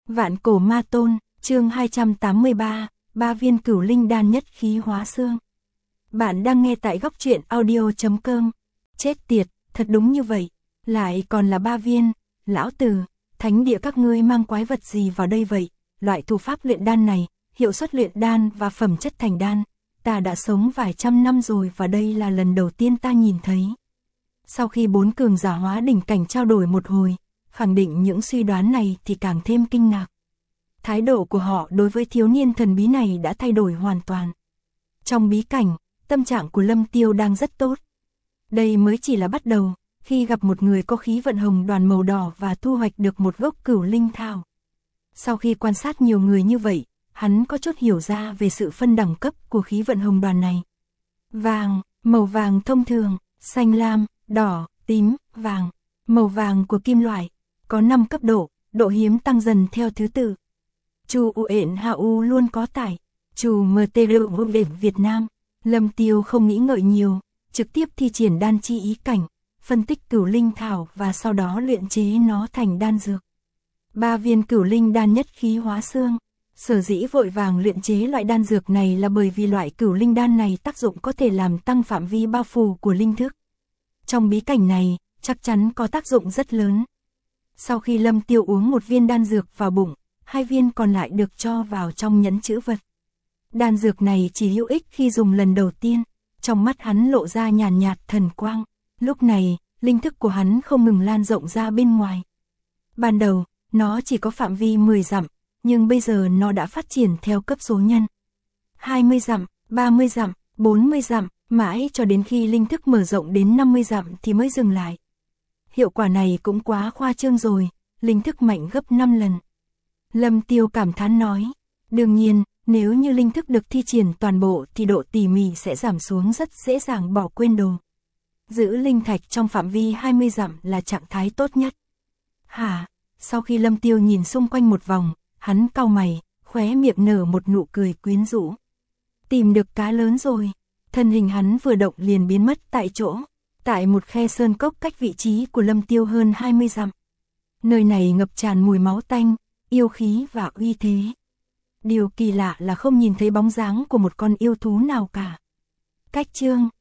Vạn cổ ma tôn, chương 283, 3 viên cửu linh đan nhất khí hóa xương. Bạn đang nghe tại góc truyện audio.com. Chết tiệt, thật đúng như vậy, lại còn là 3 viên, lão tử, thánh địa các ngươi mang quái vật gì vào đây vậy? Loại thủ pháp luyện đan này, hiệu suất luyện đan và phẩm chất thành đan, ta đã sống vài trăm năm rồi và đây là lần đầu tiên ta nhìn thấy. Sau khi 4 cường giả hóa đỉnh cảnh trao đổi một hồi, khẳng định những suy đoán này thì càng thêm kinh ngạc. Thái độ của họ đối với thiếu niên thần bí này đã thay đổi hoàn toàn. Trong bí cảnh, tâm trạng của Lâm Tiêu đang rất tốt. Đây mới chỉ là bắt đầu, khi gặp một người có khí vận hồng đoàn màu đỏ và thu hoạch được một gốc cửu linh thảo. Sau khi quan sát nhiều người như vậy, hắn có chút hiểu ra về sự phân đẳng cấp của khí vận hồng đoàn này. Vàng, màu vàng thông thường, xanh lam, đỏ, tím, vàng. Màu vàng của kim loại, có 5 cấp độ hiếm tăng dần theo thứ tự. Chu Uyển Hạo luôn có tải, Chu MTR vô địch Việt Nam. Lâm Tiêu không nghĩ ngợi nhiều, trực tiếp thi triển đan chi ý cảnh, phân tích cửu linh thảo và sau đó luyện chế nó thành đan dược. 3 viên cửu linh đan nhất khí hóa xương. Sở dĩ vội vàng luyện chế loại đan dược này là bởi vì loại cửu linh đan này tác dụng có thể làm tăng phạm vi bao phủ của linh thức. Trong bí cảnh này, chắc chắn có tác dụng rất lớn. Sau khi Lâm Tiêu uống một viên đan dược vào bụng, 2 viên còn lại được cho vào trong nhẫn chữ vật. Đan dược này chỉ hữu ích khi dùng lần đầu tiên, trong mắt hắn lộ ra nhàn nhạt thần quang. Lúc này, linh thức của hắn không ngừng lan rộng ra bên ngoài. Ban đầu, nó chỉ có phạm vi 10 dặm, nhưng bây giờ nó đã phát triển theo cấp số nhân. 20 dặm, 30 dặm, 40 dặm, mãi cho đến khi linh thức mở rộng đến 50 dặm thì mới dừng lại. Hiệu quả này cũng quá khoa trương rồi, linh thức mạnh gấp 5 lần. Lâm Tiêu cảm thán nói, đương nhiên, nếu như linh thức được thi triển toàn bộ thì độ tỉ mỉ sẽ giảm xuống rất dễ dàng bỏ quên đồ. Giữ linh thạch trong phạm vi 20 dặm là trạng thái tốt nhất. Hả? Sau khi Lâm Tiêu nhìn xung quanh một vòng, hắn cau mày, khóe miệng nở một nụ cười quyến rũ. Tìm được cá lớn rồi. Thân hình hắn vừa động liền biến mất tại chỗ, tại một khe sơn cốc cách vị trí của Lâm Tiêu hơn 20 dặm. Nơi này ngập tràn mùi máu tanh, yêu khí và uy thế. Điều kỳ lạ là không nhìn thấy bóng dáng của một con yêu thú nào cả. Cách chương